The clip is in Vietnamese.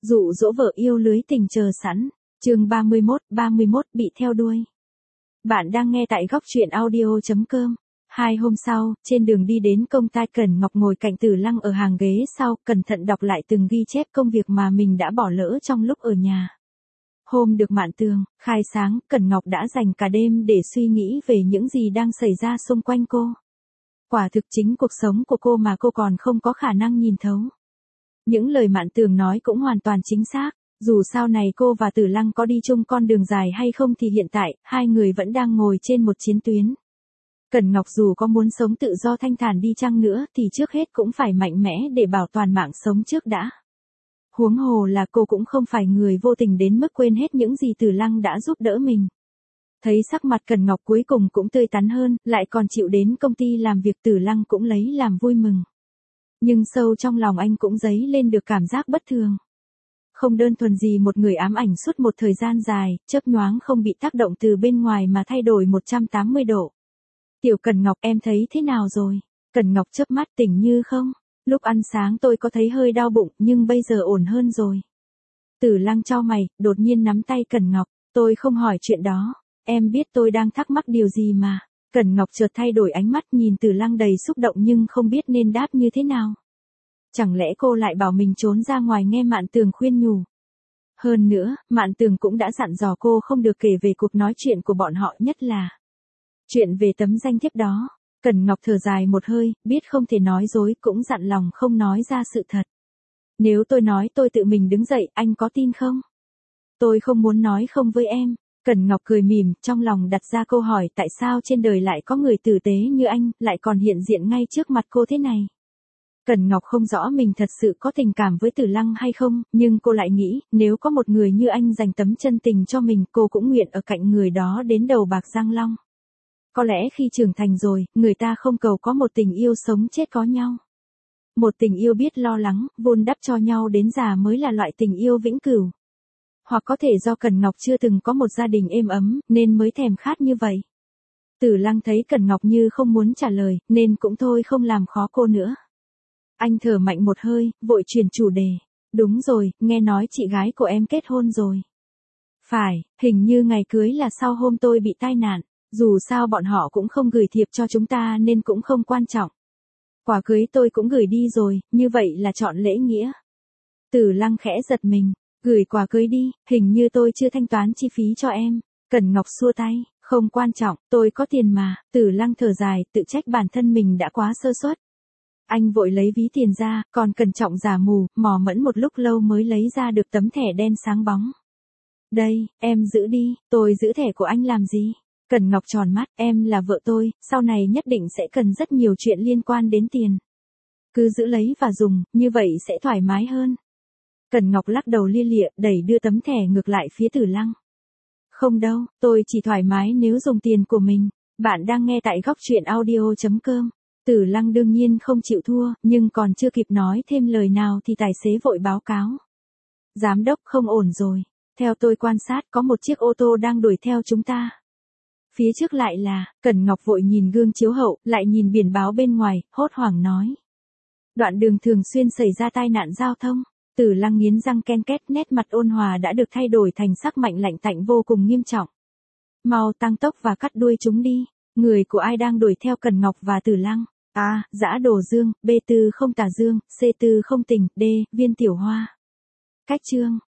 Dụ dỗ vợ yêu lưới tình chờ sẵn. Chương 31 bị theo đuôi. Bạn đang nghe tại góc truyện audio.com. 2 hôm sau, trên đường đi đến công ty, Cẩn Ngọc ngồi cạnh Tử Lăng ở hàng ghế sau, cẩn thận đọc lại từng ghi chép công việc mà mình đã bỏ lỡ trong lúc ở nhà. Hôm được Mạn Tường khai sáng, Cẩn Ngọc đã dành cả đêm để suy nghĩ về những gì đang xảy ra xung quanh cô. Quả thực chính cuộc sống của cô mà cô còn không có khả năng nhìn thấu. Những lời Mạn Tường nói cũng hoàn toàn chính xác, dù sau này cô và Tử Lăng có đi chung con đường dài hay không thì hiện tại, hai người vẫn đang ngồi trên một chiến tuyến. Cẩn Ngọc dù có muốn sống tự do thanh thản đi chăng nữa thì trước hết cũng phải mạnh mẽ để bảo toàn mạng sống trước đã. Huống hồ là cô cũng không phải người vô tình đến mức quên hết những gì Tử Lăng đã giúp đỡ mình. Thấy sắc mặt Cẩn Ngọc cuối cùng cũng tươi tắn hơn, lại còn chịu đến công ty làm việc, Tử Lăng cũng lấy làm vui mừng. Nhưng sâu trong lòng anh cũng dấy lên được cảm giác bất thường. Không đơn thuần gì một người ám ảnh suốt một thời gian dài, chớp nhoáng không bị tác động từ bên ngoài mà thay đổi 180 độ. Tiểu Cẩn Ngọc, em thấy thế nào rồi? Cẩn Ngọc chớp mắt, tỉnh như không? Lúc ăn sáng tôi có thấy hơi đau bụng, nhưng bây giờ ổn hơn rồi. Tử Lăng chau mày, đột nhiên nắm tay Cẩn Ngọc, tôi không hỏi chuyện đó, em biết tôi đang thắc mắc điều gì mà. Cẩn Ngọc chợt thay đổi ánh mắt, nhìn Tử Lăng đầy xúc động nhưng không biết nên đáp như thế nào. Chẳng lẽ cô lại bảo mình trốn ra ngoài nghe Mạn Tường khuyên nhủ? Hơn nữa, Mạn Tường cũng đã dặn dò cô không được kể về cuộc nói chuyện của bọn họ, nhất là chuyện về tấm danh thiếp đó. Cẩn Ngọc thở dài một hơi, biết không thể nói dối, cũng dặn lòng không nói ra sự thật. Nếu tôi nói tôi tự mình đứng dậy, anh có tin không? Tôi không muốn nói không với em. Cẩn Ngọc cười mỉm, trong lòng đặt ra câu hỏi tại sao trên đời lại có người tử tế như anh, lại còn hiện diện ngay trước mặt cô thế này. Cẩn Ngọc không rõ mình thật sự có tình cảm với Tử Lăng hay không, nhưng cô lại nghĩ, nếu có một người như anh dành tấm chân tình cho mình, cô cũng nguyện ở cạnh người đó đến đầu bạc răng long. Có lẽ khi trưởng thành rồi, người ta không cầu có một tình yêu sống chết có nhau. Một tình yêu biết lo lắng, vun đắp cho nhau đến già mới là loại tình yêu vĩnh cửu. Hoặc có thể do Cẩn Ngọc chưa từng có một gia đình êm ấm, nên mới thèm khát như vậy. Tử Lăng thấy Cẩn Ngọc như không muốn trả lời, nên cũng thôi không làm khó cô nữa. Anh thở mạnh một hơi, vội chuyển chủ đề. Đúng rồi, nghe nói chị gái của em kết hôn rồi. Phải, hình như ngày cưới là sau hôm tôi bị tai nạn. Dù sao bọn họ cũng không gửi thiệp cho chúng ta nên cũng không quan trọng. Quà cưới tôi cũng gửi đi rồi, như vậy là chọn lễ nghĩa. Tử Lăng khẽ giật mình, gửi quà cưới đi, hình như tôi chưa thanh toán chi phí cho em. Cẩn Ngọc xua tay, không quan trọng, tôi có tiền mà. Tử Lăng thở dài, tự trách bản thân mình đã quá sơ suất. Anh vội lấy ví tiền ra, còn cẩn trọng giả mù, mò mẫm một lúc lâu mới lấy ra được tấm thẻ đen sáng bóng. Đây, em giữ đi, tôi giữ thẻ của anh làm gì? Cẩn Ngọc tròn mắt, em là vợ tôi, sau này nhất định sẽ cần rất nhiều chuyện liên quan đến tiền. Cứ giữ lấy và dùng, như vậy sẽ thoải mái hơn. Cẩn Ngọc lắc đầu lia lịa, đẩy đưa tấm thẻ ngược lại phía Tử Lăng. Không đâu, tôi chỉ thoải mái nếu dùng tiền của mình. Bạn đang nghe tại góc truyện audio.com. Tử Lăng đương nhiên không chịu thua, nhưng còn chưa kịp nói thêm lời nào thì tài xế vội báo cáo. Giám đốc, không ổn rồi. Theo tôi quan sát có một chiếc ô tô đang đuổi theo chúng ta. Phía trước lại là, Cẩn Ngọc vội nhìn gương chiếu hậu, lại nhìn biển báo bên ngoài, hốt hoảng nói. Đoạn đường thường xuyên xảy ra tai nạn giao thông. Tử Lăng nghiến răng ken két, nét mặt ôn hòa đã được thay đổi thành sắc mạnh lạnh tạnh vô cùng nghiêm trọng. Mau tăng tốc và cắt đuôi chúng đi. Người của ai đang đuổi theo Cẩn Ngọc và Tử Lăng? A. Dã Đồ Dương, B. Tư không tà dương, C. Tư không tình, D. Viên Tiểu Hoa. Cách chương.